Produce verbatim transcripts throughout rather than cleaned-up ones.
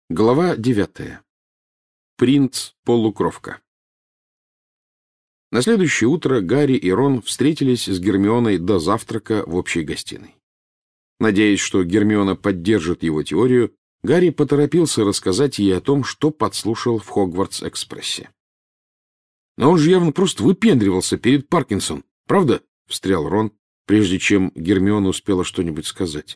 Глава девятая. Принц-полукровка. На следующее утро Гарри и Рон встретились с Гермионой до завтрака в общей гостиной. Надеясь, что Гермиона поддержит его теорию, Гарри поторопился рассказать ей о том, что подслушал в Хогвартс-экспрессе. «Но он же явно просто выпендривался перед Паркинсон, правда?» — встрял Рон, прежде чем Гермиона успела что-нибудь сказать.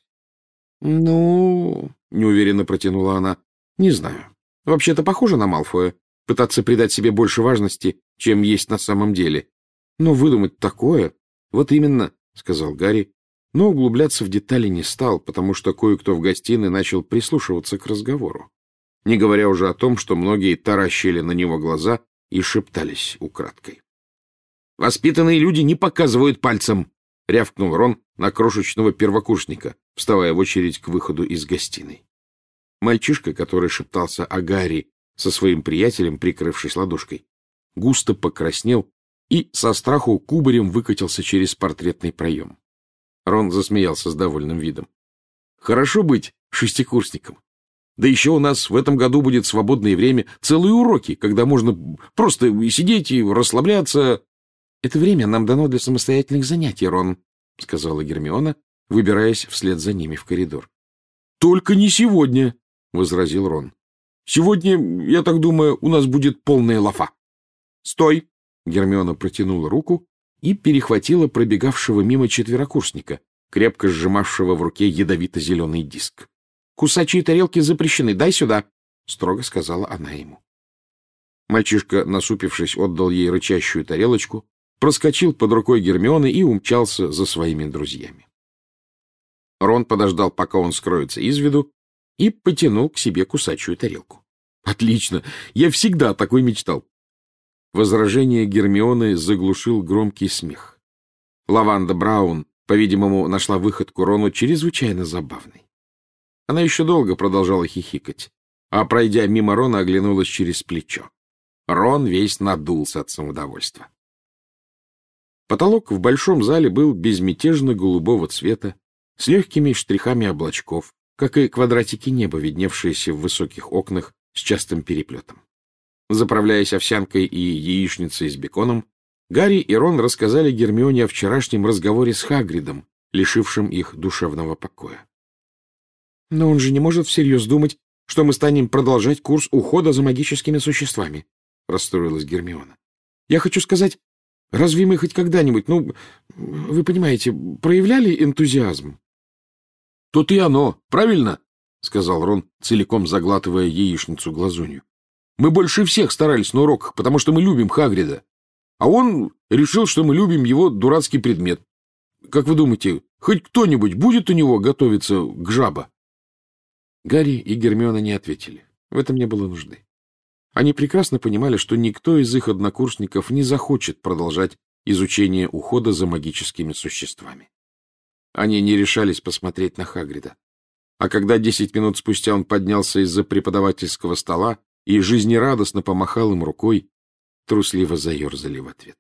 «Ну...» — неуверенно протянула она. «Не знаю. Вообще-то похоже на Малфоя. Пытаться придать себе больше важности, чем есть на самом деле. Но выдумать такое... Вот именно, — сказал Гарри, но углубляться в детали не стал, потому что кое-кто в гостиной начал прислушиваться к разговору. Не говоря уже о том, что многие таращили на него глаза и шептались украдкой. «Воспитанные люди не показывают пальцем!» — рявкнул Рон на крошечного первокурсника, вставая в очередь к выходу из гостиной. Мальчишка, который шептался о Гарри со своим приятелем, прикрывшись ладошкой, густо покраснел и со страху кубарем выкатился через портретный проем. Рон засмеялся с довольным видом. «Хорошо быть шестикурсником. Да еще у нас в этом году будет свободное время, целые уроки, когда можно просто сидеть и расслабляться». «Это время нам дано для самостоятельных занятий, Рон», — сказала Гермиона, выбираясь вслед за ними в коридор. «Только не сегодня», — возразил Рон. «Сегодня, я так думаю, у нас будет полная лафа». «Стой!» — Гермиона протянула руку и перехватила пробегавшего мимо четверокурсника, крепко сжимавшего в руке ядовито-зеленый диск. «Кусачие тарелки запрещены, дай сюда!» — строго сказала она ему. Мальчишка, насупившись, отдал ей рычащую тарелочку, проскочил под рукой Гермионы и умчался за своими друзьями. Рон подождал, пока он скроется из виду, и потянул к себе кусачую тарелку. «Отлично! Я всегда такой мечтал!» Возражение Гермионы заглушил громкий смех. Лаванда Браун, по-видимому, нашла выходку Рону чрезвычайно забавной. Она еще долго продолжала хихикать, а, пройдя мимо Рона, оглянулась через плечо. Рон весь надулся от самодовольства. Потолок в большом зале был безмятежно голубого цвета, с легкими штрихами облачков, как и квадратики неба, видневшиеся в высоких окнах с частым переплетом. Заправляясь овсянкой и яичницей с беконом, Гарри и Рон рассказали Гермионе о вчерашнем разговоре с Хагридом, лишившим их душевного покоя. «Но он же не может всерьез думать, что мы станем продолжать курс ухода за магическими существами», — расстроилась Гермиона. «Я хочу сказать, разве мы хоть когда-нибудь, ну, вы понимаете, проявляли энтузиазм?» «Тут и оно, правильно?» — сказал Рон, целиком заглатывая яичницу-глазунью. «Мы больше всех старались на уроках, потому что мы любим Хагрида. А он решил, что мы любим его дурацкий предмет. Как вы думаете, хоть кто-нибудь будет у него готовиться к жаба?» Гарри и Гермиона не ответили. В этом не было нужды. Они прекрасно понимали, что никто из их однокурсников не захочет продолжать изучение ухода за магическими существами. Они не решались посмотреть на Хагрида. А когда десять минут спустя он поднялся из-за преподавательского стола и жизнерадостно помахал им рукой, трусливо заерзали в ответ.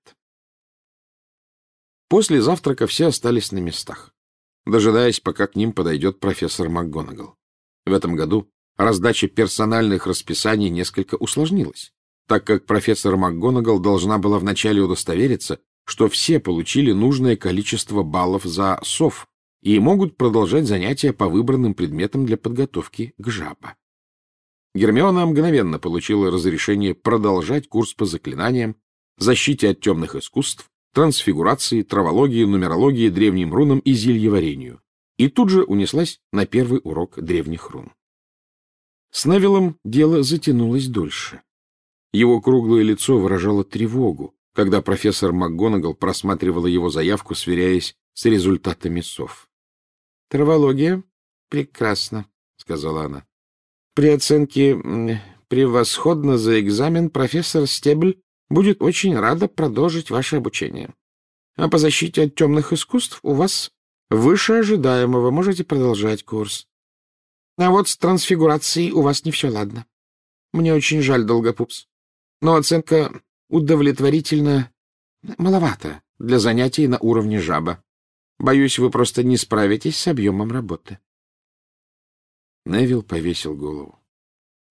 После завтрака все остались на местах, дожидаясь, пока к ним подойдет профессор МакГонагал. В этом году раздача персональных расписаний несколько усложнилась, так как профессор МакГонагал должна была вначале удостовериться, что все получили нужное количество баллов за сов и могут продолжать занятия по выбранным предметам для подготовки к жаба. Гермиона мгновенно получила разрешение продолжать курс по заклинаниям, защите от темных искусств, трансфигурации, травологии, нумерологии, древним рунам и зельеварению, и тут же унеслась на первый урок древних рун. С Невиллом дело затянулось дольше. Его круглое лицо выражало тревогу, когда профессор МакГонагал просматривала его заявку, сверяясь с результатами сов. — Травология? Прекрасно, — сказала она. — При оценке «превосходно за экзамен» профессор Стебль будет очень рада продолжить ваше обучение. А по защите от темных искусств у вас выше ожидаемого, можете продолжать курс. А вот с трансфигурацией у вас не все ладно. Мне очень жаль, Долгопупс, но оценка удовлетворительно маловато для занятий на уровне жаба. Боюсь, вы просто не справитесь с объемом работы. Невилл повесил голову.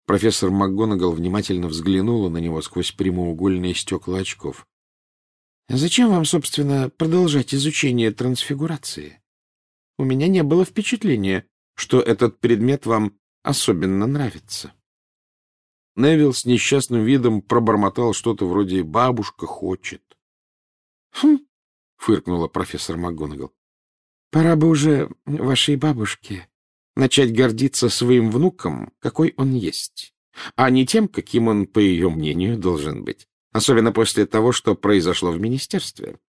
Профессор МакГонагал внимательно взглянула на него сквозь прямоугольные стекла очков. — Зачем вам, собственно, продолжать изучение трансфигурации? У меня не было впечатления, что этот предмет вам особенно нравится. Невилл с несчастным видом пробормотал что-то вроде «бабушка хочет». — Хм, — фыркнула профессор МакГонагал. — Пора бы уже вашей бабушке начать гордиться своим внуком, какой он есть, а не тем, каким он, по ее мнению, должен быть, особенно после того, что произошло в министерстве.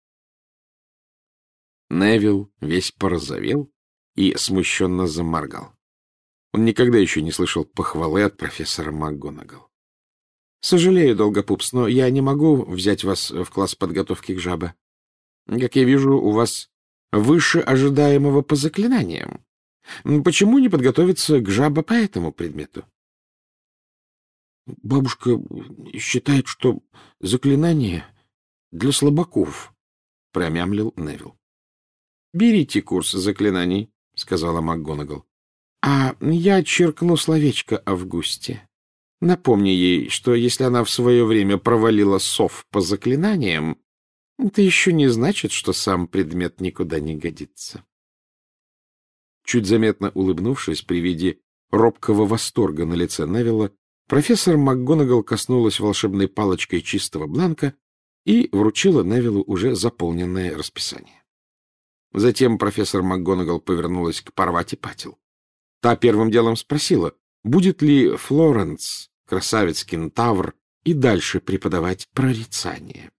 Невилл весь порозовел и смущенно заморгал. Он никогда еще не слышал похвалы от профессора МакГонагал. — Сожалею, Долгопупс, но я не могу взять вас в класс подготовки к жабе. Как я вижу, у вас выше ожидаемого по заклинаниям. Почему не подготовиться к жабе по этому предмету? — Бабушка считает, что заклинание для слабаков, — промямлил Невилл. — Берите курс заклинаний, — сказала МакГонагал. — А я черкну словечко Августе. Напомни ей, что если она в свое время провалила сов по заклинаниям, это еще не значит, что сам предмет никуда не годится. Чуть заметно улыбнувшись при виде робкого восторга на лице Невилла, профессор МакГонагал коснулась волшебной палочкой чистого бланка и вручила Невиллу уже заполненное расписание. Затем профессор МакГонагал повернулась к Парвати Патил. Та первым делом спросила, будет ли Флоренс, красавец-кентавр, и дальше преподавать прорицание.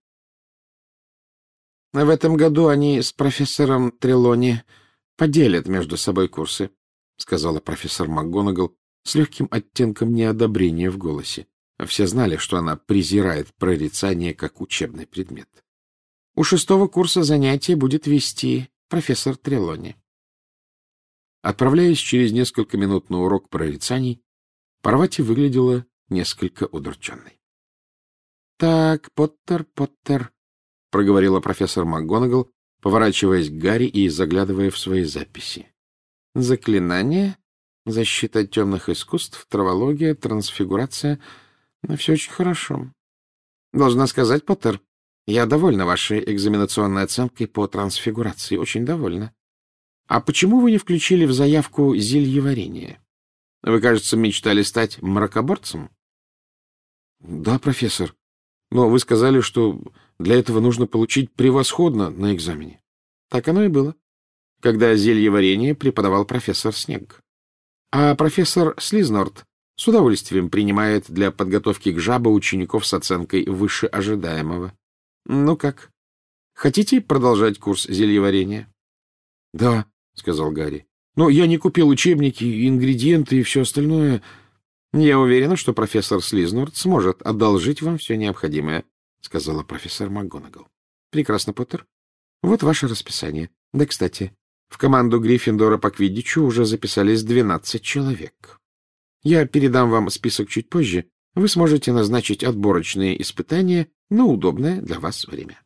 — В этом году они с профессором Трелони поделят между собой курсы, — сказала профессор МакГонагал с легким оттенком неодобрения в голосе. Все знали, что она презирает прорицание как учебный предмет. У шестого курса занятия будет вести профессор Трелони. Отправляясь через несколько минут на урок прорицаний, Парвати выглядела несколько удрученной. — Так, Поттер, Поттер, — проговорила профессор МакГонагал, поворачиваясь к Гарри и заглядывая в свои записи. — Заклинание, защита от темных искусств, травология, трансфигурация — ну, все очень хорошо. Должна сказать, Поттер, я довольна вашей экзаменационной оценкой по трансфигурации, очень довольна. А почему вы не включили в заявку зельеварение? Вы, кажется, мечтали стать мракоборцем? — Да, профессор. Но вы сказали, что для этого нужно получить превосходно на экзамене. Так оно и было, когда зельеварение преподавал профессор Снег. А профессор Слизнорд с удовольствием принимает для подготовки к жабе учеников с оценкой выше ожидаемого. Ну как, хотите продолжать курс зельеварения? — Да, — сказал Гарри. — Но я не купил учебники, ингредиенты и все остальное. — Я уверена, что профессор Слизнорд сможет одолжить вам все необходимое, — сказала профессор МакГонагал. — Прекрасно, Поттер. Вот ваше расписание. Да, кстати, в команду Гриффиндора по квиддичу уже записались двенадцать человек. Я передам вам список чуть позже. Вы сможете назначить отборочные испытания на удобное для вас время.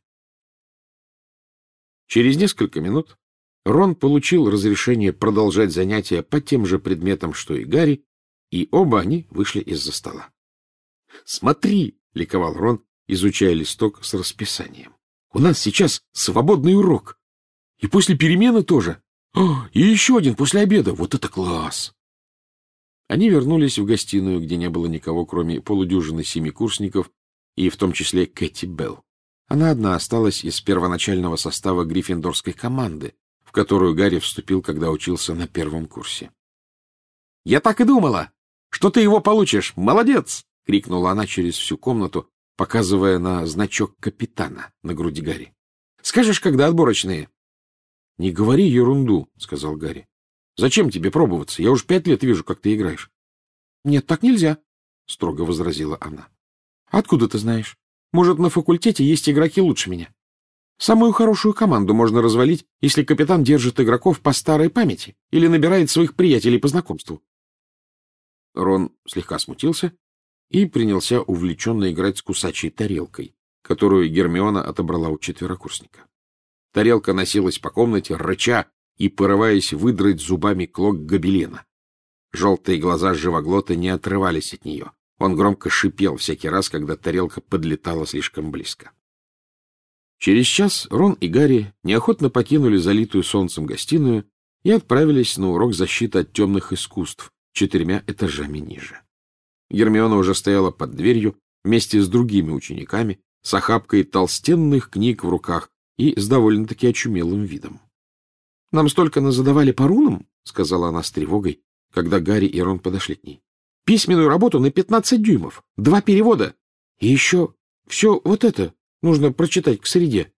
Через несколько минут Рон получил разрешение продолжать занятия по тем же предметам, что и Гарри, и оба они вышли из-за стола. — Смотри! — ликовал Рон, изучая листок с расписанием. — У нас сейчас свободный урок. И после перемены тоже. О, и еще один после обеда. Вот это класс! Они вернулись в гостиную, где не было никого, кроме полудюжины семикурсников, и в том числе Кэти Белл. Она одна осталась из первоначального состава гриффиндорской команды, в которую Гарри вступил, когда учился на первом курсе. — Я так и думала, что ты его получишь. Молодец! — крикнула она через всю комнату, показывая на значок капитана на груди Гарри. — Скажешь, когда отборочные? — Не говори ерунду, — сказал Гарри. — Зачем тебе пробоваться? Я уж пять лет вижу, как ты играешь. — Нет, так нельзя, — строго возразила она. — Откуда ты знаешь? Может, на факультете есть игроки лучше меня? Самую хорошую команду можно развалить, если капитан держит игроков по старой памяти или набирает своих приятелей по знакомству. Рон слегка смутился и принялся увлеченно играть с кусачей тарелкой, которую Гермиона отобрала у четверокурсника. Тарелка носилась по комнате, рыча и порываясь выдрать зубами клок гобелена. Желтые глаза живоглота не отрывались от нее. Он громко шипел всякий раз, когда тарелка подлетала слишком близко. Через час Рон и Гарри неохотно покинули залитую солнцем гостиную и отправились на урок защиты от темных искусств четырьмя этажами ниже. Гермиона уже стояла под дверью вместе с другими учениками, с охапкой толстенных книг в руках и с довольно-таки очумелым видом. — Нам столько назадавали по рунам, — сказала она с тревогой, когда Гарри и Рон подошли к ней. — Письменную работу на пятнадцать дюймов, два перевода, и еще все вот это нужно прочитать к среде.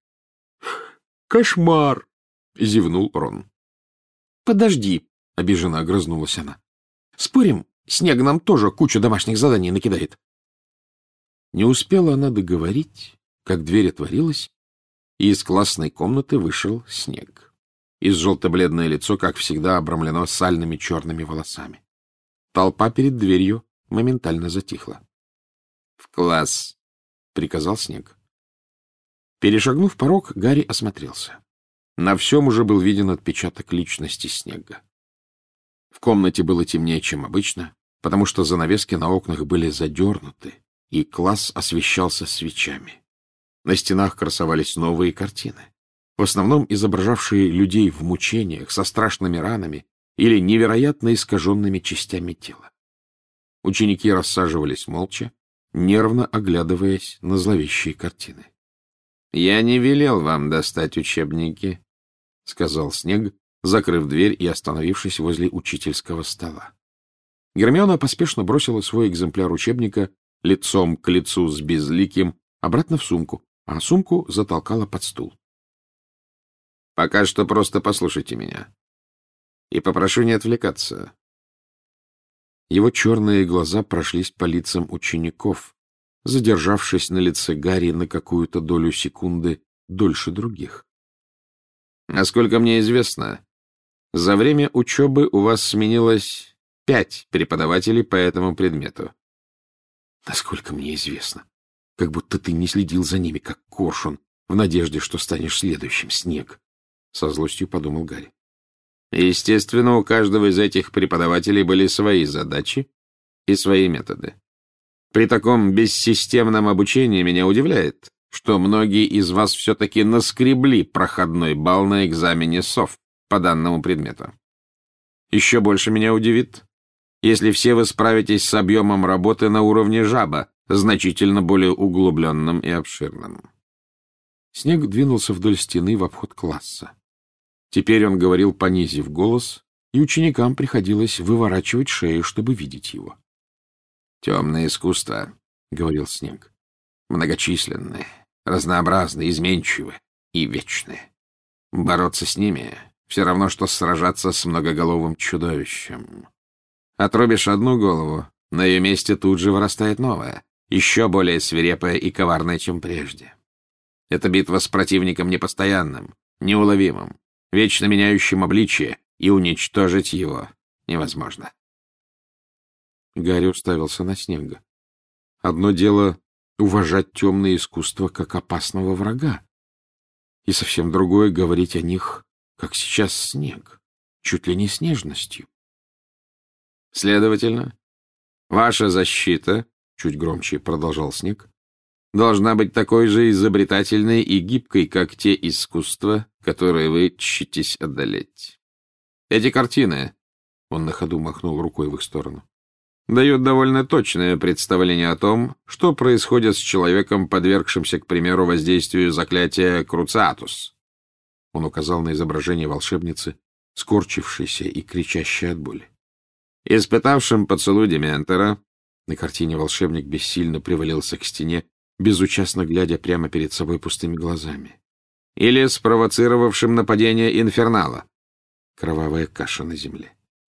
— Кошмар! — зевнул Рон. — Подожди, — обиженно огрызнулась она. — Спорим, Снег нам тоже кучу домашних заданий накидает. Не успела она договорить, как дверь отворилась, и из классной комнаты вышел Снег. Из желто-бледное лицо, как всегда, обрамлено сальными черными волосами. Толпа перед дверью моментально затихла. — В класс! — приказал Снег. Перешагнув порог, Гарри осмотрелся. На всем уже был виден отпечаток личности Снега. В комнате было темнее, чем обычно, потому что занавески на окнах были задернуты, и класс освещался свечами. На стенах красовались новые картины, в основном изображавшие людей в мучениях, со страшными ранами или невероятно искаженными частями тела. Ученики рассаживались молча, нервно оглядываясь на зловещие картины. — Я не велел вам достать учебники, — сказал Снег, закрыв дверь и остановившись возле учительского стола. Гермиона поспешно бросила свой экземпляр учебника лицом к лицу с Безликим обратно в сумку, а сумку затолкала под стул. — Пока что просто послушайте меня. И попрошу не отвлекаться. Его черные глаза прошлись по лицам учеников, задержавшись на лице Гарри на какую-то долю секунды дольше других. — Насколько мне известно, за время учебы у вас сменилось пять преподавателей по этому предмету. — Насколько мне известно. Как будто ты не следил за ними, как коршун, в надежде, что станешь следующим, Снег. Со злостью подумал Гарри. Естественно, у каждого из этих преподавателей были свои задачи и свои методы. При таком бессистемном обучении меня удивляет, что многие из вас все-таки наскребли проходной балл на экзамене СОВ по данному предмету. Еще больше меня удивит, если все вы справитесь с объемом работы на уровне жаба, значительно более углубленным и обширным. Снег двинулся вдоль стены в обход класса. Теперь он говорил, понизив голос, и ученикам приходилось выворачивать шею, чтобы видеть его. «Темное искусство», — говорил Снег, — «многочисленные, разнообразные, изменчивые и вечные. Бороться с ними — все равно, что сражаться с многоголовым чудовищем. Отрубишь одну голову, на ее месте тут же вырастает новая, еще более свирепая и коварная, чем прежде. Это битва с противником непостоянным, неуловимым, вечно меняющим обличие, и уничтожить его невозможно». Гарри уставился на Снега. Одно дело — уважать темное искусство как опасного врага, и совсем другое — говорить о них, как сейчас Снег, чуть ли не с нежностью. «Следовательно, ваша защита, — чуть громче продолжал Снег, — должна быть такой же изобретательной и гибкой, как те искусства, которые вы тщитесь одолеть. Эти картины, — он на ходу махнул рукой в их сторону, — дают довольно точное представление о том, что происходит с человеком, подвергшимся, к примеру, воздействию заклятия Круциатус. Он указал на изображение волшебницы, скорчившейся и кричащей от боли. Испытавшим поцелуй Дементора, на картине волшебник бессильно привалился к стене, безучастно глядя прямо перед собой пустыми глазами. Или спровоцировавшим нападение Инфернала. Кровавая каша на земле.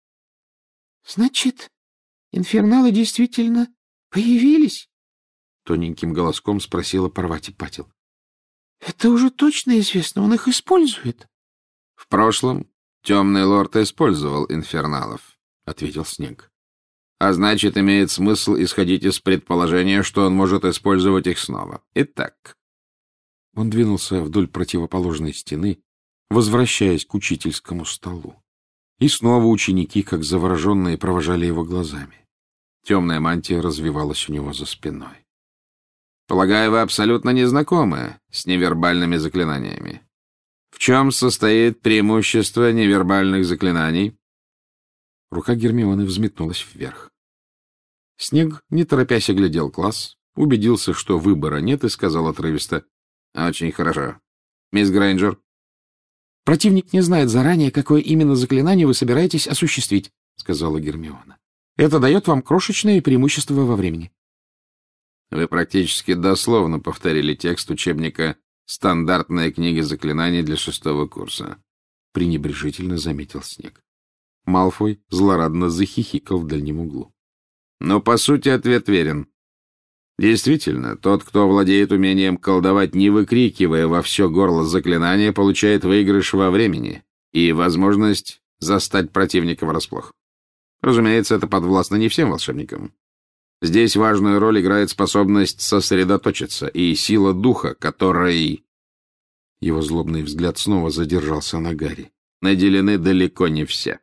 — Значит, Инферналы действительно появились? — тоненьким голоском спросила Парвати Патил. — Это уже точно известно, он их использует. — В прошлом темный лорд использовал инферналов, — ответил Снег. — А значит, имеет смысл исходить из предположения, что он может использовать их снова. Итак... Он двинулся вдоль противоположной стены, возвращаясь к учительскому столу. И снова ученики, как завороженные, провожали его глазами. Темная мантия развивалась у него за спиной. «Полагаю, вы абсолютно не знакомы с невербальными заклинаниями. В чем состоит преимущество невербальных заклинаний?» Рука Гермионы взметнулась вверх. Снег, не торопясь, оглядел класс, убедился, что выбора нет, и сказал отрывисто: «Очень хорошо. Мисс Грейнджер?» «Противник не знает заранее, какое именно заклинание вы собираетесь осуществить», — сказала Гермиона. «Это дает вам крошечное преимущество во времени». Вы практически дословно повторили текст учебника «Стандартная книга заклинаний для шестого курса», — пренебрежительно заметил Снег. Малфой злорадно захихикал в дальнем углу. Но, по сути, ответ верен. Действительно, тот, кто владеет умением колдовать, не выкрикивая во все горло заклинания, получает выигрыш во времени и возможность застать противника врасплох. Разумеется, это подвластно не всем волшебникам. Здесь важную роль играет способность сосредоточиться и сила духа, которой... Его злобный взгляд снова задержался на Гарри. Наделены далеко не все.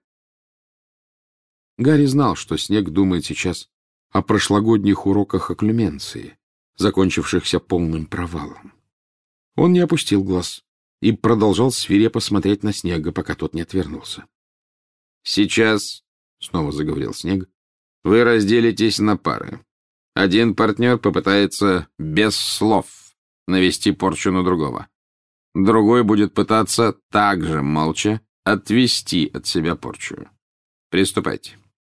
Гарри знал, что Снег думает сейчас о прошлогодних уроках окклюменции, закончившихся полным провалом. Он не опустил глаз и продолжал свирепо смотреть на Снега, пока тот не отвернулся. «Сейчас», — снова заговорил Снег, — «вы разделитесь на пары. Один партнер попытается без слов навести порчу на другого. Другой будет пытаться также молча отвести от себя порчу. Приступайте».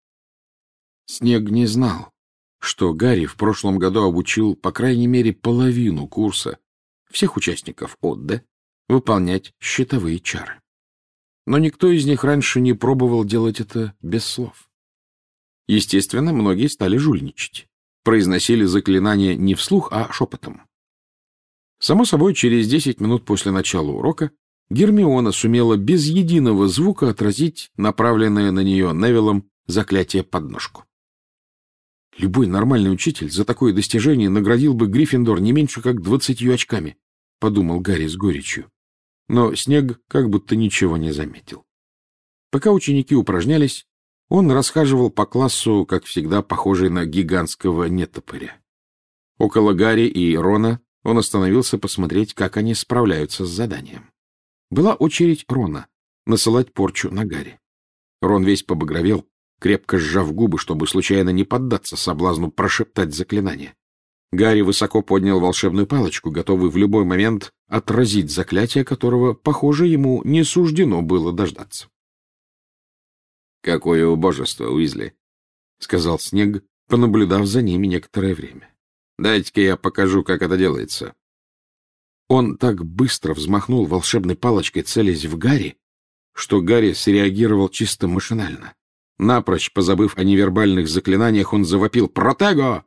Снег не знал, что Гарри в прошлом году обучил по крайней мере половину курса всех участников Одде выполнять щитовые чары. Но никто из них раньше не пробовал делать это без слов. Естественно, многие стали жульничать, произносили заклинания не вслух, а шепотом. Само собой, через десять минут после начала урока Гермиона сумела без единого звука отразить направленное на нее Невиллом заклятие подножку. Любой нормальный учитель за такое достижение наградил бы Гриффиндор не меньше, как двадцатью очками, — подумал Гарри с горечью. Но Снег как будто ничего не заметил. Пока ученики упражнялись, он расхаживал по классу, как всегда, похожий на гигантского нетопыря. Около Гарри и Рона он остановился посмотреть, как они справляются с заданием. Была очередь Рона насылать порчу на Гарри. Рон весь побагровел, крепко сжав губы, чтобы случайно не поддаться соблазну прошептать заклинание. Гарри высоко поднял волшебную палочку, готовый в любой момент отразить заклятие, которого, похоже, ему не суждено было дождаться. — Какое убожество, Уизли! — сказал Снег, понаблюдав за ними некоторое время. — Дайте-ка я покажу, как это делается. Он так быстро взмахнул волшебной палочкой, целясь в Гарри, что Гарри среагировал чисто машинально. Напрочь позабыв о невербальных заклинаниях, он завопил «Протего!».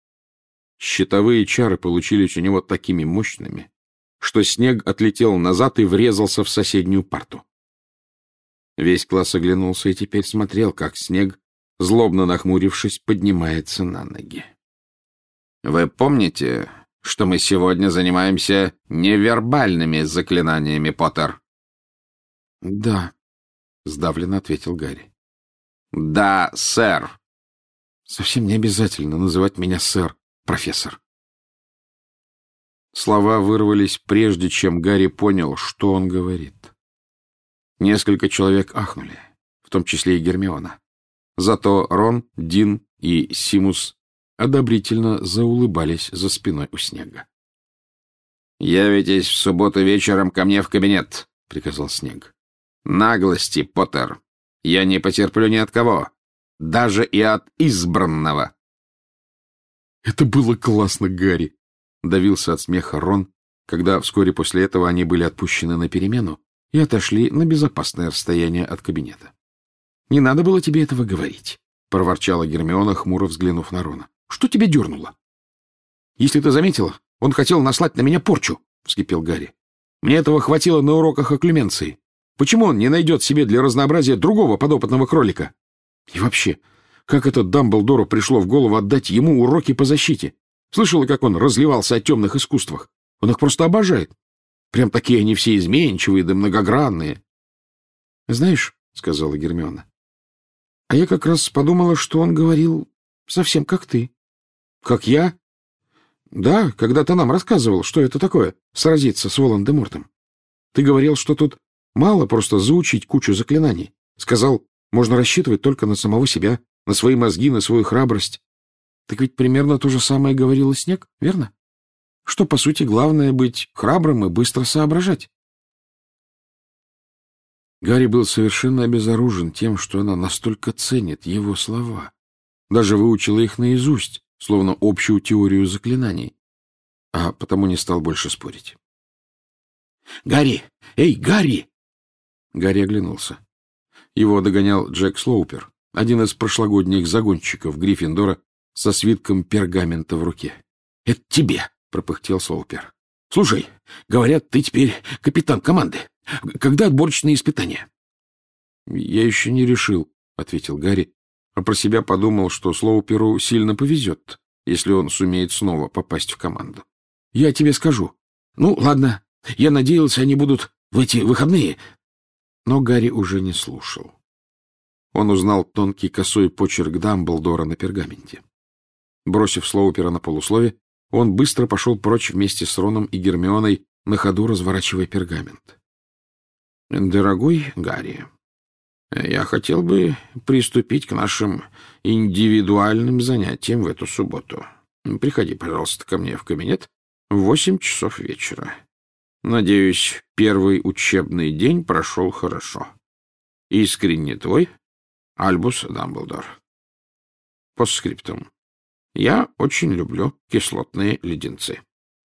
Щитовые чары получились у него такими мощными, что Снег отлетел назад и врезался в соседнюю парту. Весь класс оглянулся и теперь смотрел, как Снег, злобно нахмурившись, поднимается на ноги. «Вы помните, что мы сегодня занимаемся невербальными заклинаниями, Поттер?» «Да», — сдавленно ответил Гарри. «Да, сэр». «Совсем не обязательно называть меня сэр, профессор». Слова вырвались прежде, чем Гарри понял, что он говорит. Несколько человек ахнули, в том числе и Гермиона. Зато Рон, Дин и Симус одобрительно заулыбались за спиной у Снега. «Явитесь в субботу вечером ко мне в кабинет», — приказал Снег. «Наглости, Поттер, я не потерплю ни от кого, даже и от избранного». «Это было классно, Гарри!» — давился от смеха Рон, когда вскоре после этого они были отпущены на перемену и отошли на безопасное расстояние от кабинета. «Не надо было тебе этого говорить», — проворчала Гермиона, хмуро взглянув на Рона. «Что тебя дернуло?» «Если ты заметила, он хотел наслать на меня порчу», — вскипел Гарри. «Мне этого хватило на уроках окклюменции. Почему он не найдет себе для разнообразия другого подопытного кролика? И вообще, как это Дамблдору пришло в голову отдать ему уроки по защите? Слышала, как он разливался о темных искусствах? Он их просто обожает. Прям такие они все изменчивые да многогранные». «Знаешь, сказала Гермиона. — А я как раз подумала, что он говорил совсем как ты. — Как я? — Да, когда ты нам рассказывал, что это такое — сразиться с Волан-де-Мортом. Ты говорил, что тут мало просто заучить кучу заклинаний. Сказал, можно рассчитывать только на самого себя, на свои мозги, на свою храбрость. Так ведь примерно то же самое говорил и Снег, верно? Что, по сути, главное — быть храбрым и быстро соображать. Гарри был совершенно обезоружен тем, что она настолько ценит его слова. Даже выучила их наизусть, словно общую теорию заклинаний, а потому не стал больше спорить. «Гарри! Эй, Гарри!» Гарри оглянулся. Его догонял Джек Слоупер, один из прошлогодних загонщиков Гриффиндора со свитком пергамента в руке. «Это тебе!» — пропыхтел Слоупер. «Слушай, говорят, ты теперь капитан команды. Когда отборочные испытания?» «Я еще не решил», — ответил Гарри, а про себя подумал, что Слоуперу сильно повезет, если он сумеет снова попасть в команду. «Я тебе скажу. Ну, ладно, я надеялся, они будут в эти выходные». Но Гарри уже не слушал. Он узнал тонкий косой почерк Дамблдора на пергаменте. Бросив Слоупера на полуслове, он быстро пошел прочь вместе с Роном и Гермионой, на ходу разворачивая пергамент. «Дорогой Гарри, я хотел бы приступить к нашим индивидуальным занятиям в эту субботу. Приходи, пожалуйста, ко мне в кабинет в восемь часов вечера. Надеюсь, первый учебный день прошел хорошо. Искренне твой, Альбус Дамблдор. Постскриптум. Я очень люблю кислотные леденцы».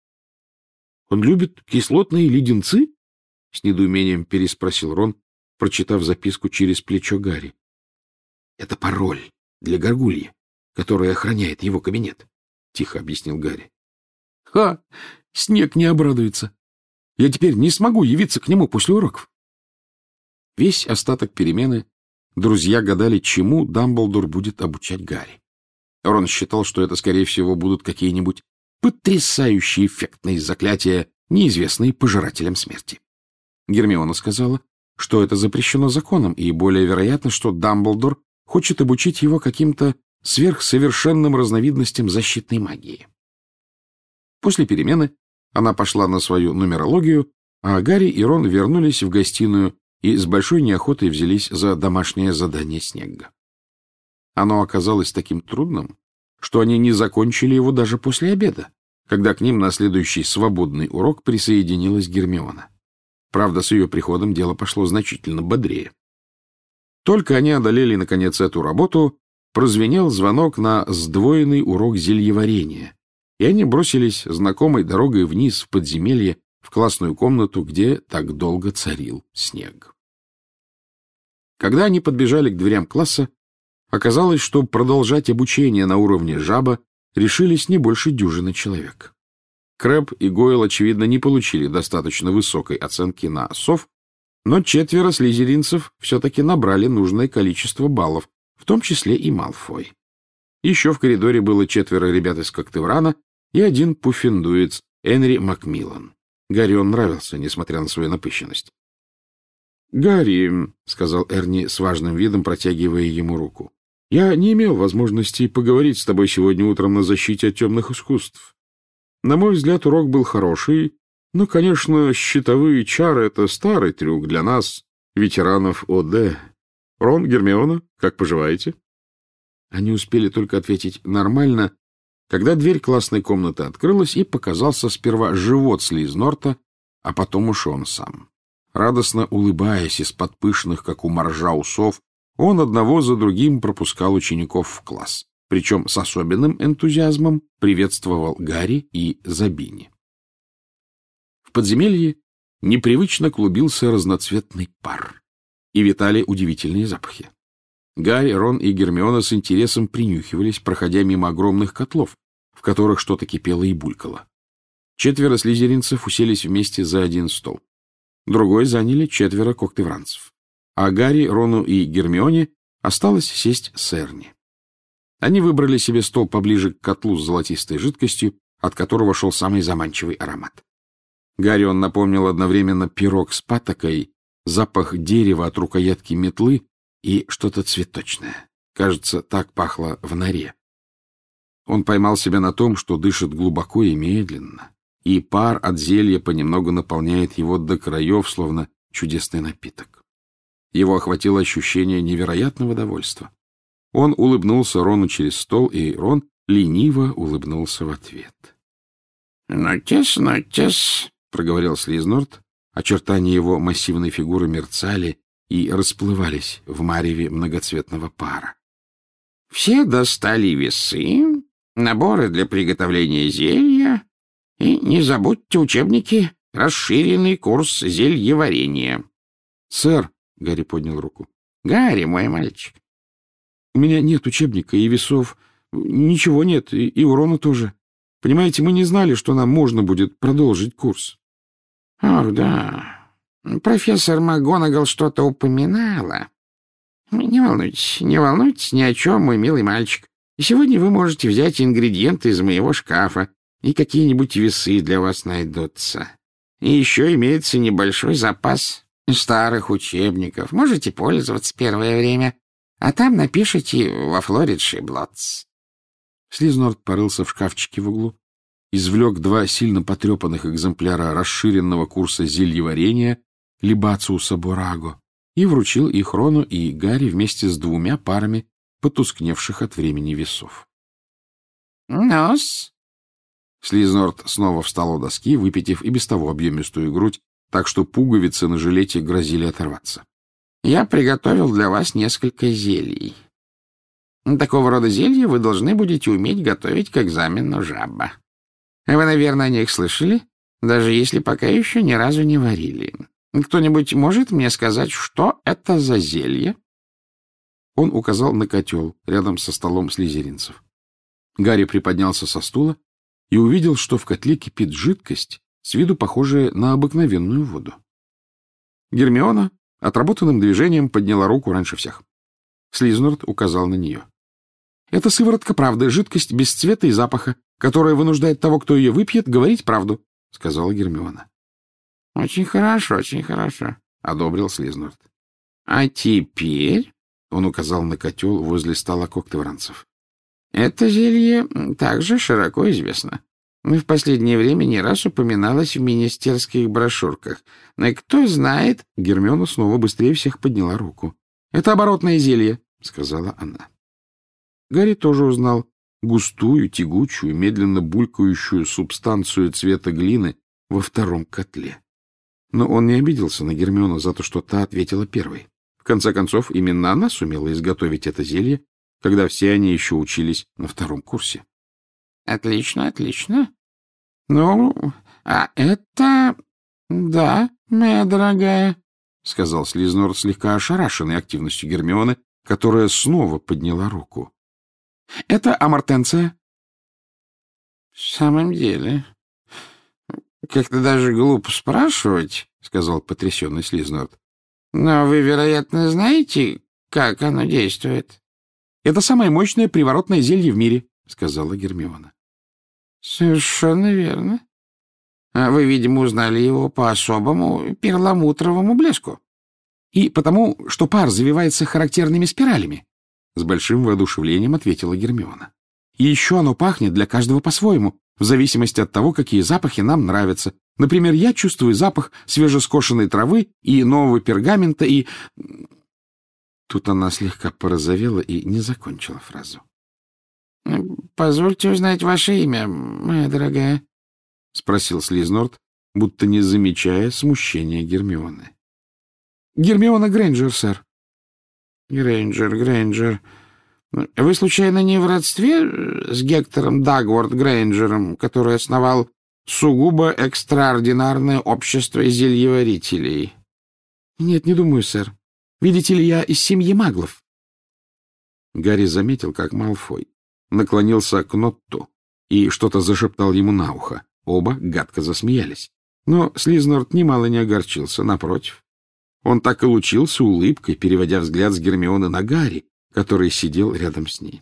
«Он любит кислотные леденцы?» — с недоумением переспросил Рон, прочитав записку через плечо Гарри. — Это пароль для горгульи, которая охраняет его кабинет, — тихо объяснил Гарри. — Ха! Снег не обрадуется. Я теперь не смогу явиться к нему после уроков. Весь остаток перемены друзья гадали, чему Дамблдор будет обучать Гарри. Рон считал, что это, скорее всего, будут какие-нибудь потрясающие эффектные заклятия, неизвестные пожирателям смерти. Гермиона сказала, что это запрещено законом, и более вероятно, что Дамблдор хочет обучить его каким-то сверхсовершенным разновидностям защитной магии. После перемены она пошла на свою нумерологию, а Гарри и Рон вернулись в гостиную и с большой неохотой взялись за домашнее задание Снегга. Оно оказалось таким трудным, что они не закончили его даже после обеда, когда к ним на следующий свободный урок присоединилась Гермиона. Правда, с ее приходом дело пошло значительно бодрее. Только они одолели, наконец, эту работу, прозвенел звонок на сдвоенный урок зельеварения, и они бросились знакомой дорогой вниз в подземелье, в классную комнату, где так долго царил снег. Когда они подбежали к дверям класса, оказалось, что продолжать обучение на уровне жаба решились не больше дюжины человек. Крэб и Гойл, очевидно, не получили достаточно высокой оценки на сов, но четверо слизеринцев все-таки набрали нужное количество баллов, в том числе и Малфой. Еще в коридоре было четверо ребят из Коктеврана и один пуффендуец Энри Макмиллан. Гарри он нравился, несмотря на свою напыщенность. — Гарри, — сказал Эрни с важным видом, протягивая ему руку, — я не имел возможности поговорить с тобой сегодня утром на защите от темных искусств. На мой взгляд, урок был хороший, но, конечно, щитовые чары — это старый трюк для нас, ветеранов ОД. Рон, Гермиона, как поживаете? Они успели только ответить «нормально», когда дверь классной комнаты открылась, и показался сперва живот Слизнорта, а потом уж он сам. Радостно улыбаясь из-под пышных, как у моржа, усов, он одного за другим пропускал учеников в класс. Причем с особенным энтузиазмом приветствовал Гарри и Забини. В подземелье непривычно клубился разноцветный пар, и витали удивительные запахи. Гарри, Рон и Гермиона с интересом принюхивались, проходя мимо огромных котлов, в которых что-то кипело и булькало. Четверо слизеринцев уселись вместе за один стол. Другой заняли четверо коктевранцев. А Гарри, Рону и Гермионе осталось сесть с Эрни. Они выбрали себе стол поближе к котлу с золотистой жидкостью, от которого шел самый заманчивый аромат. Гарри он напомнил одновременно пирог с патокой, запах дерева от рукоятки метлы и что-то цветочное. Кажется, так пахло в норе. Он поймал себя на том, что дышит глубоко и медленно, и пар от зелья понемногу наполняет его до краев, словно чудесный напиток. Его охватило ощущение невероятного довольства. Он улыбнулся Рону через стол, и Рон лениво улыбнулся в ответ. — «Ну-тес, ну-тес», — проговорил Слизнорд. Очертания его массивной фигуры мерцали и расплывались в мареве многоцветного пара. — «все достали весы, наборы для приготовления зелья, и не забудьте учебники, расширенный курс зельеварения». — Сэр, — Гарри поднял руку. — Гарри, мой мальчик. — У меня нет учебника и весов, ничего нет, и, и у Рона тоже. Понимаете, мы не знали, что нам можно будет продолжить курс. — Ах, да. Профессор МакГонагал что-то упоминала. Не волнуйтесь, не волнуйтесь ни о чем, мой милый мальчик. Сегодня вы можете взять ингредиенты из моего шкафа, и какие-нибудь весы для вас найдутся. И еще имеется небольшой запас старых учебников. Можете пользоваться первое время, а там напишите во Флоридши Блотс. Слизнорд порылся в шкафчике в углу, извлек два сильно потрепанных экземпляра расширенного курса зельеварения Либациуса Бураго и вручил их Рону и Гарри вместе с двумя парами потускневших от времени весов. — Ну-с. Слизнорд снова встал у доски, выпитив и без того объемистую грудь, так что пуговицы на жилете грозили оторваться. — Я приготовил для вас несколько зелий. Такого рода зелья вы должны будете уметь готовить к экзамену жаба. Вы, наверное, о них слышали, даже если пока еще ни разу не варили. Кто-нибудь может мне сказать, что это за зелье? Он указал на котел рядом со столом слизеринцев. Гарри приподнялся со стула и увидел, что в котле кипит жидкость, с виду похожая на обыкновенную воду. Гермиона отработанным движением подняла руку раньше всех. Слизнорд указал на нее. — Это сыворотка правды, жидкость без цвета и запаха, которая вынуждает того, кто ее выпьет, говорить правду, — сказала Гермиона. — Очень хорошо, очень хорошо, — одобрил Слизнорд. — А теперь, — он указал на котел возле стола когтевранцев, — это зелье также широко известно. В последнее время не раз упоминалось в министерских брошюрках. Но кто знает... Гермиона снова быстрее всех подняла руку. — Это оборотное зелье, — сказала она. Гарри тоже узнал густую, тягучую, медленно булькающую субстанцию цвета глины во втором котле. Но он не обиделся на Гермиону за то, что та ответила первой. В конце концов, именно она сумела изготовить это зелье, когда все они еще учились на втором курсе. — Отлично, отлично. Ну, а это... Да, моя дорогая, — сказал Слизнорд, слегка ошарашенный активностью Гермионы, которая снова подняла руку. — Это амортенция. — В самом деле, как-то даже глупо спрашивать, — сказал потрясенный Слизнорд. — Но вы, вероятно, знаете, как оно действует. — Это самое мощное приворотное зелье в мире, — сказала Гермиона. — Совершенно верно. А вы, видимо, узнали его по особому перламутровому блеску. И потому, что пар завивается характерными спиралями, — с большим воодушевлением ответила Гермиона. И еще оно пахнет для каждого по-своему, в зависимости от того, какие запахи нам нравятся. Например, я чувствую запах свежескошенной травы и нового пергамента, и... Тут она слегка порозовела и не закончила фразу. — Позвольте узнать ваше имя, моя дорогая, — спросил Слизнорд, будто не замечая смущения Гермионы. — Гермиона Грейнджер, сэр. — Грейнджер, Грейнджер. Вы, случайно, не в родстве с Гектором Дагвард Грейнджером, который основал сугубо экстраординарное общество зельеварителей? — Нет, не думаю, сэр. Видите ли, я из семьи маглов. Гарри заметил, как Малфой наклонился к Нотту и что-то зашептал ему на ухо. Оба гадко засмеялись. Но Слизнорд немало не огорчился, напротив. Он так и лучился улыбкой, переводя взгляд с Гермионы на Гарри, который сидел рядом с ней.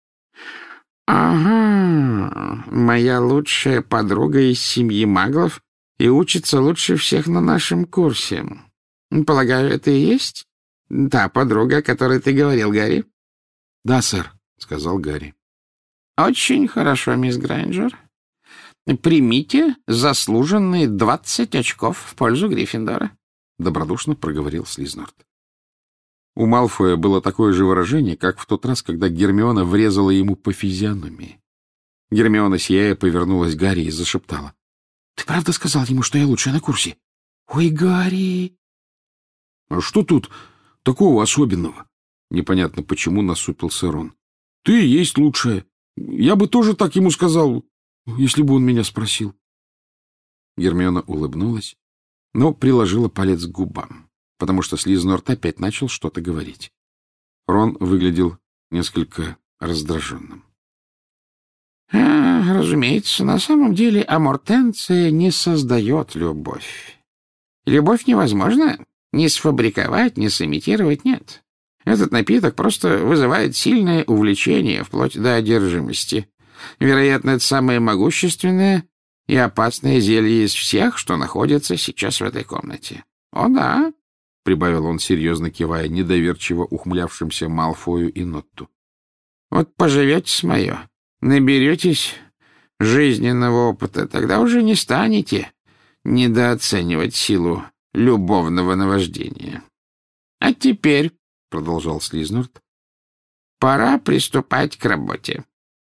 — Ага, моя лучшая подруга из семьи маглов и учится лучше всех на нашем курсе. — Полагаю, это и есть та подруга, о которой ты говорил, Гарри? — Да, сэр, — сказал Гарри. — Очень хорошо, мисс Грейнджер. Примите заслуженные двадцать очков в пользу Гриффиндора, — добродушно проговорил Слизнорд. У Малфоя было такое же выражение, как в тот раз, когда Гермиона врезала ему по физиономии. Гермиона, сияя, повернулась к Гарри и зашептала: — Ты правда сказал ему, что я лучшая на курсе? — Ой, Гарри! — А что тут такого особенного? Непонятно почему насупился Рон. — Ты есть лучшая. Я бы тоже так ему сказал, если бы он меня спросил. Гермиона улыбнулась, но приложила палец к губам, потому что Слизнорд опять начал что-то говорить. Рон выглядел несколько раздраженным. — А, разумеется, на самом деле амортенция не создает любовь. Любовь невозможно ни сфабриковать, ни сымитировать, нет. Этот напиток просто вызывает сильное увлечение, вплоть до одержимости. Вероятно, это самое могущественное и опасное зелье из всех, что находится сейчас в этой комнате. — О, да, — прибавил он, серьезно кивая недоверчиво ухмылявшимся Малфою и Нотту. — Вот поживете с мое, наберетесь жизненного опыта, тогда уже не станете недооценивать силу любовного наваждения. — А теперь, — продолжал Слизнорд, — пора приступать к работе.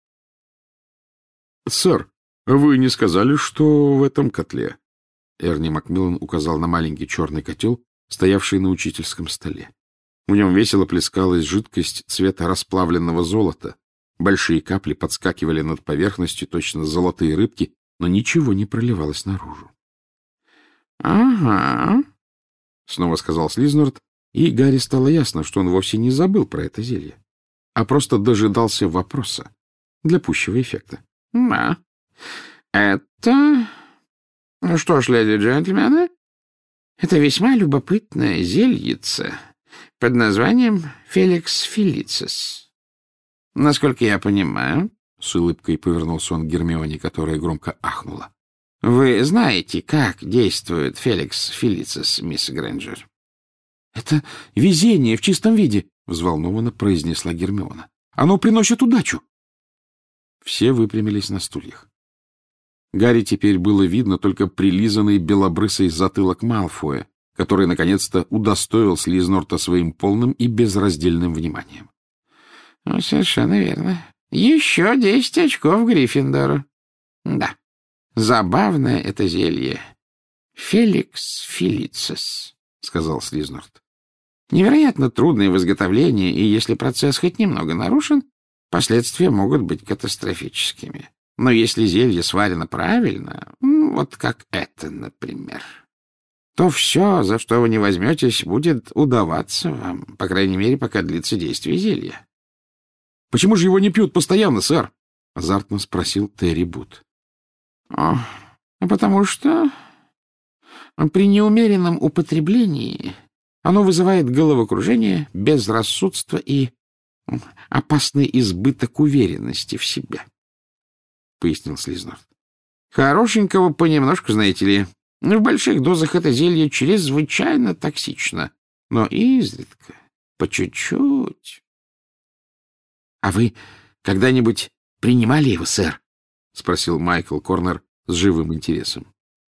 — Сэр, вы не сказали, что в этом котле? Эрни Макмиллан указал на маленький черный котел, стоявший на учительском столе. В нем весело плескалась жидкость цвета расплавленного золота. Большие капли подскакивали над поверхностью, точно золотые рыбки, но ничего не проливалось наружу. — Ага, — снова сказал Слизнорд, и Гарри стало ясно, что он вовсе не забыл про это зелье, а просто дожидался вопроса для пущего эффекта. — Да. Это... Ну что ж, леди и джентльмены, это весьма любопытное зельице под названием Феликс Фелицис. Насколько я понимаю, — с улыбкой повернулся он к Гермионе, которая громко ахнула, — вы знаете, как действует Феликс Фелицис, мисс Грейнджер? — Это везение в чистом виде, — взволнованно произнесла Гермиона. — Оно приносит удачу. Все выпрямились на стульях. Гарри теперь было видно только прилизанный белобрысый затылок Малфоя, который наконец-то удостоил Слизнорта своим полным и безраздельным вниманием. — Ну, совершенно верно. Еще десять очков Гриффиндору. Да, забавное это зелье. Феликс Фелицис, — сказал Слизнорд. Невероятно трудное в изготовлении, и если процесс хоть немного нарушен, последствия могут быть катастрофическими. Но если зелье сварено правильно, вот как это, например, то все, за что вы не возьметесь, будет удаваться вам, по крайней мере, пока длится действие зелья. — Почему же его не пьют постоянно, сэр? — азартно спросил Терри Бут. — Потому что при неумеренном употреблении оно вызывает головокружение, безрассудство и опасный избыток уверенности в себе, — пояснил Слизнорд. — Хорошенького понемножку, знаете ли. В больших дозах это зелье чрезвычайно токсично, но изредка, по чуть-чуть. — А вы когда-нибудь принимали его, сэр? — спросил Майкл Корнер с живым интересом.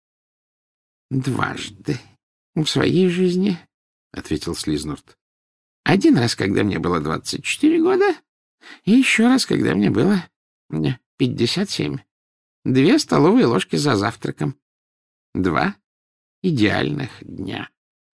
— Дважды в своей жизни, — ответил Слизнорд. — Один раз, когда мне было двадцать четыре года, и еще раз, когда мне было пятьдесят семь. Две столовые ложки за завтраком. Два идеальных дня.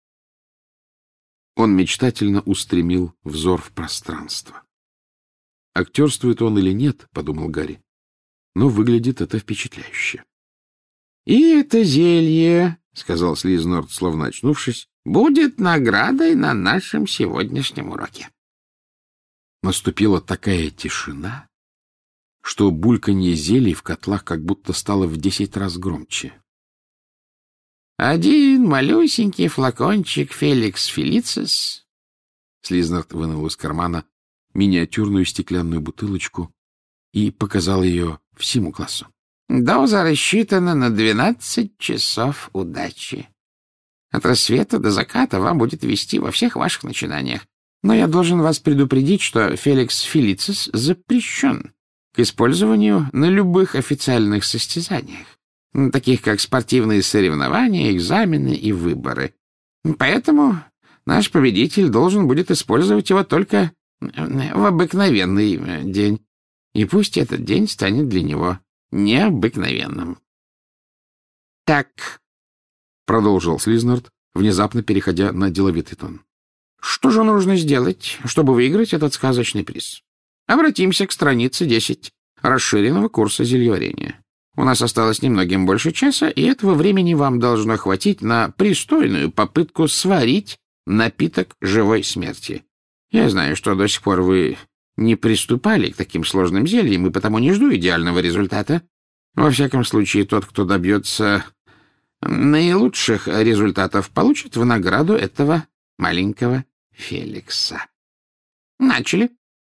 Он мечтательно устремил взор в пространство. Актерствует он или нет, — подумал Гарри, — но выглядит это впечатляюще. — И это зелье, — сказал Слизнорд, словно очнувшись, — будет наградой на нашем сегодняшнем уроке. Наступила такая тишина, что бульканье зелий в котлах как будто стало в десять раз громче. — Один малюсенький флакончик Феликс Фелицис. Слизнорд вынул из кармана миниатюрную стеклянную бутылочку и показал ее всему классу. — Доза рассчитана на двенадцать часов удачи. От рассвета до заката вам будет вести во всех ваших начинаниях. Но я должен вас предупредить, что Феликс Фелицис запрещен к использованию на любых официальных состязаниях, таких как спортивные соревнования, экзамены и выборы. Поэтому наш победитель должен будет использовать его только в обыкновенный день. И пусть этот день станет для него необыкновенным. — Так, — продолжил Слизнард, внезапно переходя на деловитый тон, — что же нужно сделать, чтобы выиграть этот сказочный приз? Обратимся к странице десять расширенного курса зельеварения. У нас осталось немногим больше часа, и этого времени вам должно хватить на пристойную попытку сварить напиток живой смерти. Я знаю, что до сих пор вы не приступали к таким сложным зельям, и потому не жду идеального результата. Во всяком случае, тот, кто добьется наилучших результатов, получит в награду этого маленького Феликса. Начали.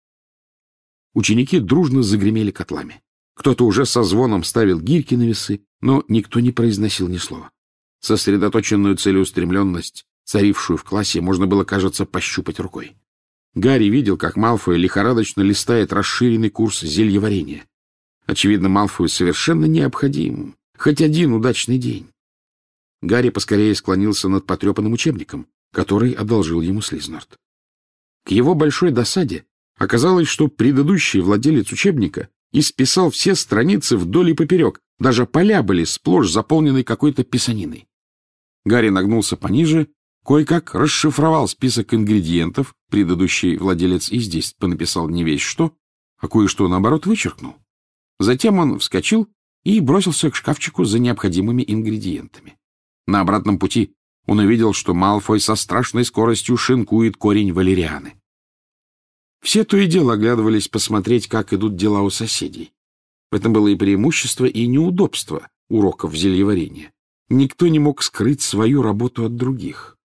Ученики дружно загремели котлами. Кто-то уже со звоном ставил гирьки на весы, но никто не произносил ни слова. Сосредоточенную целеустремленность, царившую в классе, можно было, кажется, пощупать рукой. Гарри видел, как Малфой лихорадочно листает расширенный курс зельеварения. Очевидно, Малфою совершенно необходим хоть один удачный день. Гарри поскорее склонился над потрепанным учебником, который одолжил ему Слизнард. К его большой досаде оказалось, что предыдущий владелец учебника исписал все страницы вдоль и поперек, даже поля были сплошь заполнены какой-то писаниной. Гарри нагнулся пониже, кое-как расшифровал список ингредиентов, предыдущий владелец и здесь понаписал не весь что, а кое-что, наоборот, вычеркнул. Затем он вскочил и бросился к шкафчику за необходимыми ингредиентами. На обратном пути он увидел, что Малфой со страшной скоростью шинкует корень валерианы. Все то и дело оглядывались посмотреть, как идут дела у соседей. В этом было и преимущество, и неудобство уроков зельеварения. Никто не мог скрыть свою работу от других.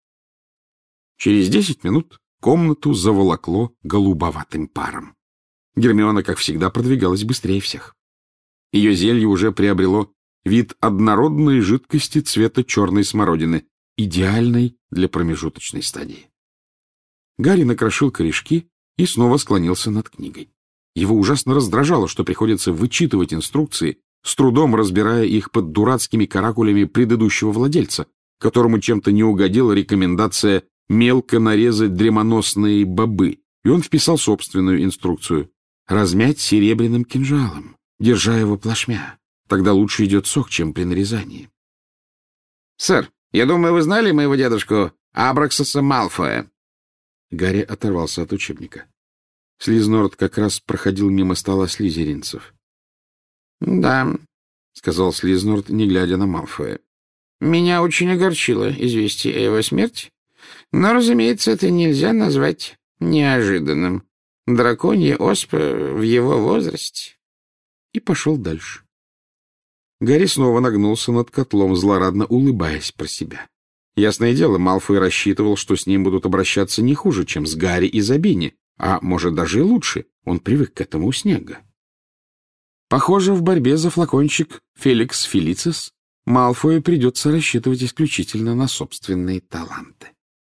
Через десять минут комнату заволокло голубоватым паром. Гермиона, как всегда, продвигалась быстрее всех. Ее зелье уже приобрело вид однородной жидкости цвета черной смородины, идеальной для промежуточной стадии. Гарри накрошил корешки и снова склонился над книгой. Его ужасно раздражало, что приходится вычитывать инструкции, с трудом разбирая их под дурацкими каракулями предыдущего владельца, которому чем-то не угодила рекомендация мелко нарезать дремоносные бобы, и он вписал собственную инструкцию — размять серебряным кинжалом, держа его плашмя. Тогда лучше идет сок, чем при нарезании. — Сэр, я думаю, вы знали моего дедушку Абраксаса Малфоя? Гарри оторвался от учебника. Слизнорд как раз проходил мимо стола слизеринцев. — Да, — сказал Слизнорд, не глядя на Малфоя. — Меня очень огорчило известие о его смерти, но, разумеется, это нельзя назвать неожиданным. Драконья оспа в его возрасте. И пошел дальше. Гарри снова нагнулся над котлом, злорадно улыбаясь про себя. Ясное дело, Малфой рассчитывал, что с ним будут обращаться не хуже, чем с Гарри и Забини, а может даже и лучше. Он привык к этому у Снега. Похоже, в борьбе за флакончик Феликс Фелицис Малфою придется рассчитывать исключительно на собственные таланты.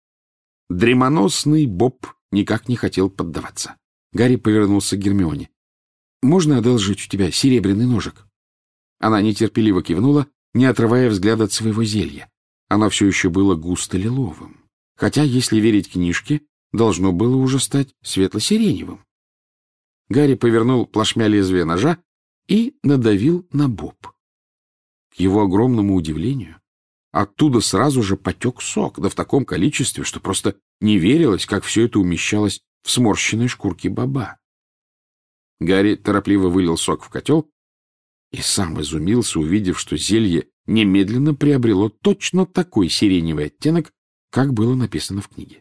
Дремоносный Боб никак не хотел поддаваться. Гарри повернулся к Гермионе. — Можно одолжить у тебя серебряный ножик? Она нетерпеливо кивнула, не отрывая взгляда от своего зелья. Оно все еще было густо-лиловым, хотя, если верить книжке, должно было уже стать светло-сиреневым. Гарри повернул плашмя лезвия ножа и надавил на боб. К его огромному удивлению, оттуда сразу же потек сок, да в таком количестве, что просто не верилось, как все это умещалось в сморщенной шкурке боба. Гарри торопливо вылил сок в котел и сам изумился, увидев, что зелье немедленно приобрело точно такой сиреневый оттенок, как было написано в книге.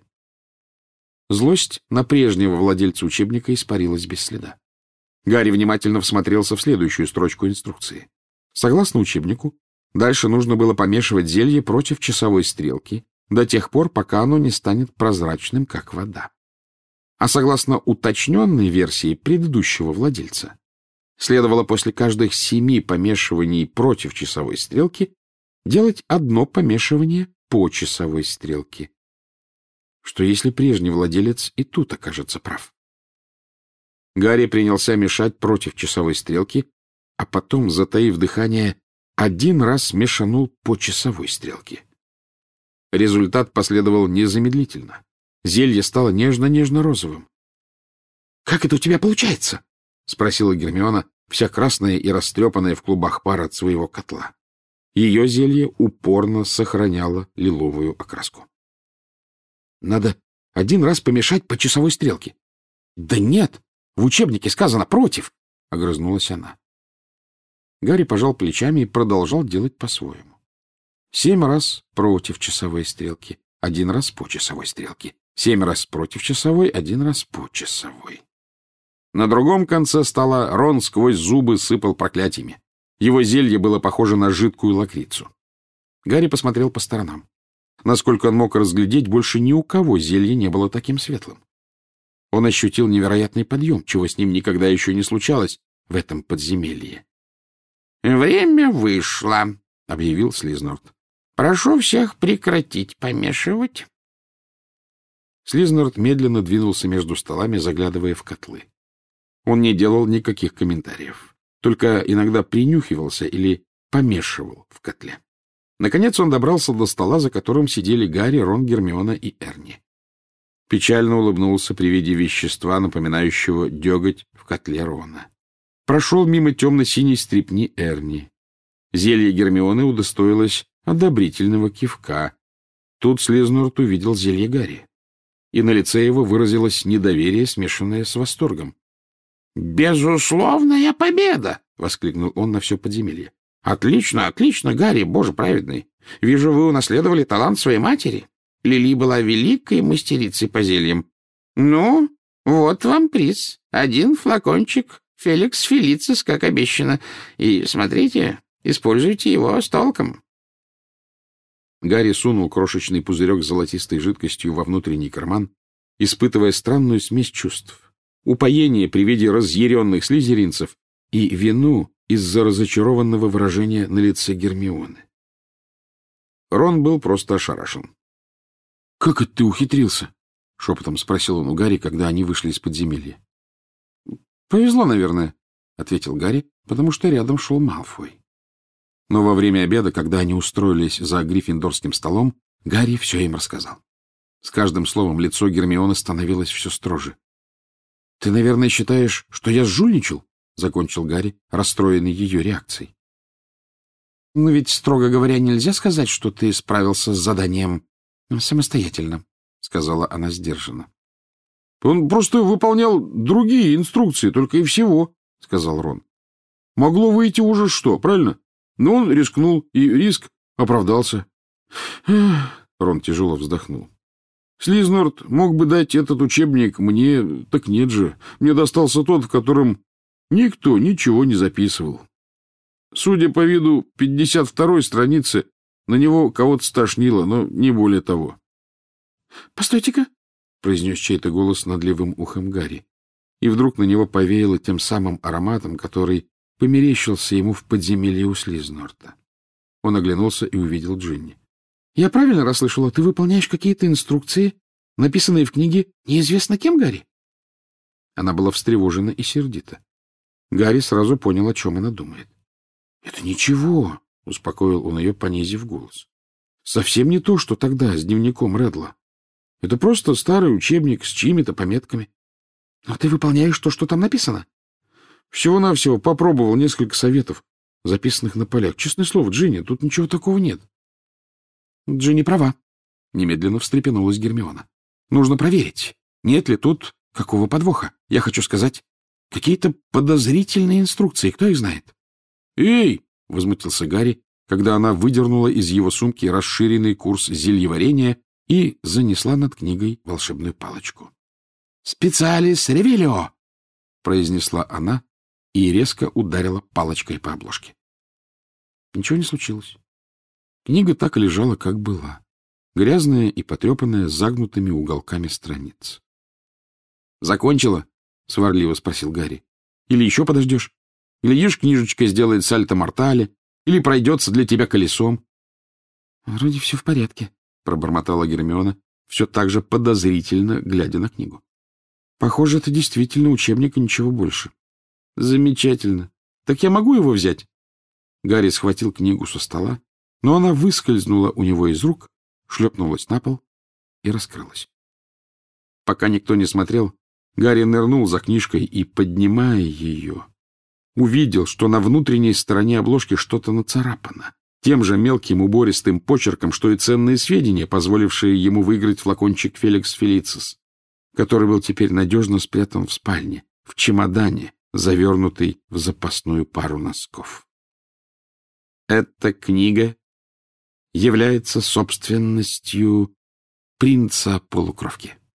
Злость на прежнего владельца учебника испарилась без следа. Гарри внимательно всмотрелся в следующую строчку инструкции. Согласно учебнику, дальше нужно было помешивать зелье против часовой стрелки до тех пор, пока оно не станет прозрачным, как вода. А согласно уточненной версии предыдущего владельца, следовало после каждых семи помешиваний против часовой стрелки делать одно помешивание по часовой стрелке. Что если прежний владелец и тут окажется прав? Гарри принялся мешать против часовой стрелки, а потом, затаив дыхание, один раз мешанул по часовой стрелке. Результат последовал незамедлительно. Зелье стало нежно-нежно-розовым. — Как это у тебя получается? — спросила Гермиона, вся красная и растрепанная в клубах пара от своего котла. Ее зелье упорно сохраняло лиловую окраску. — Надо один раз помешать по часовой стрелке. — Да нет, в учебнике сказано «против», — огрызнулась она. Гарри пожал плечами и продолжал делать по-своему. Семь раз против часовой стрелки, один раз по часовой стрелке. Семь раз против часовой, один раз по часовой. На другом конце стола Рон сквозь зубы сыпал проклятиями. Его зелье было похоже на жидкую лакрицу. Гарри посмотрел по сторонам. Насколько он мог разглядеть, больше ни у кого зелье не было таким светлым. Он ощутил невероятный подъем, чего с ним никогда еще не случалось в этом подземелье. — Время вышло, — объявил Слизнорд. — Прошу всех прекратить помешивать. Слизнорд медленно двинулся между столами, заглядывая в котлы. Он не делал никаких комментариев, только иногда принюхивался или помешивал в котле. Наконец он добрался до стола, за которым сидели Гарри, Рон, Гермиона и Эрни. Печально улыбнулся при виде вещества, напоминающего деготь в котле Рона. Прошел мимо темно-синей стрипни Эрни. Зелье Гермионы удостоилось одобрительного кивка. Тут Слизнорд увидел зелье Гарри, и на лице его выразилось недоверие, смешанное с восторгом. — Безусловная победа! — воскликнул он на все подземелье. — Отлично, отлично, Гарри, боже праведный! Вижу, вы унаследовали талант своей матери. Лили была великой мастерицей по зельям. Ну, вот вам приз. Один флакончик Феликс Фелицис, как обещано. И, смотрите, используйте его с толком. Гарри сунул крошечный пузырек с золотистой жидкостью во внутренний карман, испытывая странную смесь чувств. Упоение при виде разъяренных слизеринцев и вину из-за разочарованного выражения на лице Гермионы. Рон был просто ошарашен. — Как это ты ухитрился? — шепотом спросил он у Гарри, когда они вышли из подземелья. — Повезло, наверное, — ответил Гарри, потому что рядом шел Малфой. Но во время обеда, когда они устроились за гриффиндорским столом, Гарри все им рассказал. С каждым словом лицо Гермионы становилось все строже. — Ты, наверное, считаешь, что я сжульничал? — закончил Гарри, расстроенный ее реакцией. — Но ведь, строго говоря, нельзя сказать, что ты справился с заданием самостоятельно, — сказала она сдержанно. — Он просто выполнял другие инструкции, только и всего, — сказал Рон. — Могло выйти уже что, правильно? Но он рискнул, и риск оправдался. Рон тяжело вздохнул. Слизнорд мог бы дать этот учебник мне, так нет же. Мне достался тот, в котором никто ничего не записывал. Судя по виду пятьдесят второй страницы, на него кого-то стошнило, но не более того. — Постойте-ка, — произнес чей-то голос над левым ухом Гарри, и вдруг на него повеяло тем самым ароматом, который померещился ему в подземелье у Слизнорда. Он оглянулся и увидел Джинни. — Я правильно расслышала, ты выполняешь какие-то инструкции, написанные в книге неизвестно кем, Гарри? Она была встревожена и сердита. Гарри сразу понял, о чем она думает. — Это ничего, — успокоил он ее, понизив голос. — Совсем не то, что тогда с дневником Редла. Это просто старый учебник с чьими-то пометками. — Но ты выполняешь то, что там написано? Всего-навсего попробовал несколько советов, записанных на полях. Честное слово, Джинни, тут ничего такого нет. Джинни права. Немедленно встрепенулась Гермиона. Нужно проверить, нет ли тут какого подвоха. Я хочу сказать, какие-то подозрительные инструкции. Кто их знает? Эй! — возмутился Гарри, когда она выдернула из его сумки расширенный курс зельеварения и занесла над книгой волшебную палочку. «Специалис ревелио!» — произнесла она и резко ударила палочкой по обложке. Ничего не случилось. Книга так и лежала, как была, грязная и потрепанная, с загнутыми уголками страниц. «Закончила?» — сварливо спросил Гарри. «Или еще подождешь? Глядишь, книжечка сделает сальто-мортале, или пройдется для тебя колесом». — Вроде все в порядке, пробормотала Гермиона, все так же подозрительно глядя на книгу. Похоже, это действительно учебник и ничего больше. Замечательно. Так я могу его взять? Гарри схватил книгу со стола, но она выскользнула у него из рук, шлепнулась на пол и раскрылась. Пока никто не смотрел, Гарри нырнул за книжкой и, поднимая ее, увидел, что на внутренней стороне обложки что-то нацарапано, тем же мелким убористым почерком, что и ценные сведения, позволившие ему выиграть флакончик Феликс Фелицис, который был теперь надежно спрятан в спальне, в чемодане, завернутый в запасную пару носков. Эта книга является собственностью принца-полукровки.